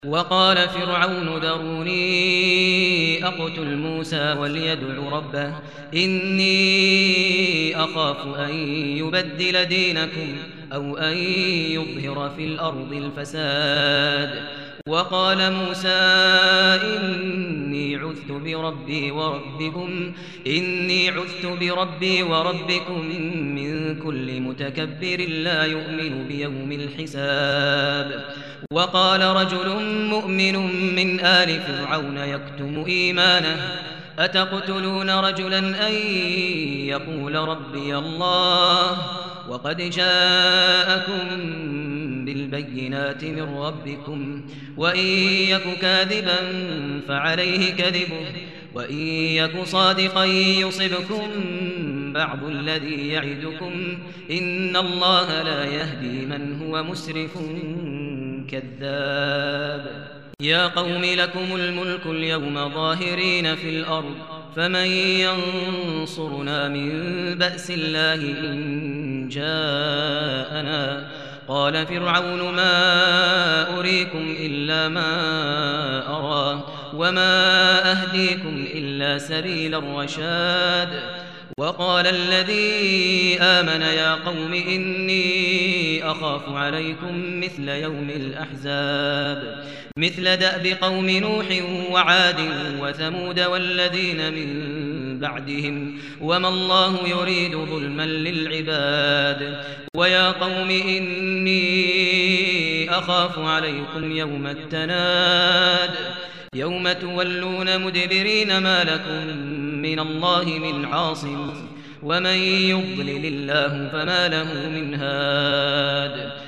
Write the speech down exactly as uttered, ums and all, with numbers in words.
وقال فرعون ذروني أقتل موسى وليدع ربه إني أخاف أن يبدل دينكم أو أن يظهر في الأرض الفساد. وقال موسى إني عذت بربي وربكم إني عذت بربي وربكم من كل متكبر لا يؤمن بيوم الحساب. وقال رجل مؤمن من آل فرعون يكتم إيمانه أتقتلون رجلا أن يقول ربي الله وقد جاءكم بالبينات من ربكم وإن يك كاذبا فعليه كذبه وإن يك صادقا يصبكم بعض الذي يعدكم إن الله لا يهدي من هو مسرف كذاب. يا قوم لكم الملك اليوم ظاهرين في الأرض فمن ينصرنا من بأس الله إن جاءنا. قال فرعون ما أريكم إلا ما أرى وما أهديكم إلا سبيل الرشاد. وقال الذي آمن يا قوم إني أخاف عليكم مثل يوم الأحزاب مثل دأب قوم نوح وعاد وثمود والذين من بعدهم وما الله يريد ظلما للعباد. ويا قوم إني أخاف عليكم يوم التناد يوم تولون مدبرين ما لكم من الله من عاصم ومن يضلل الله فما له من هاد.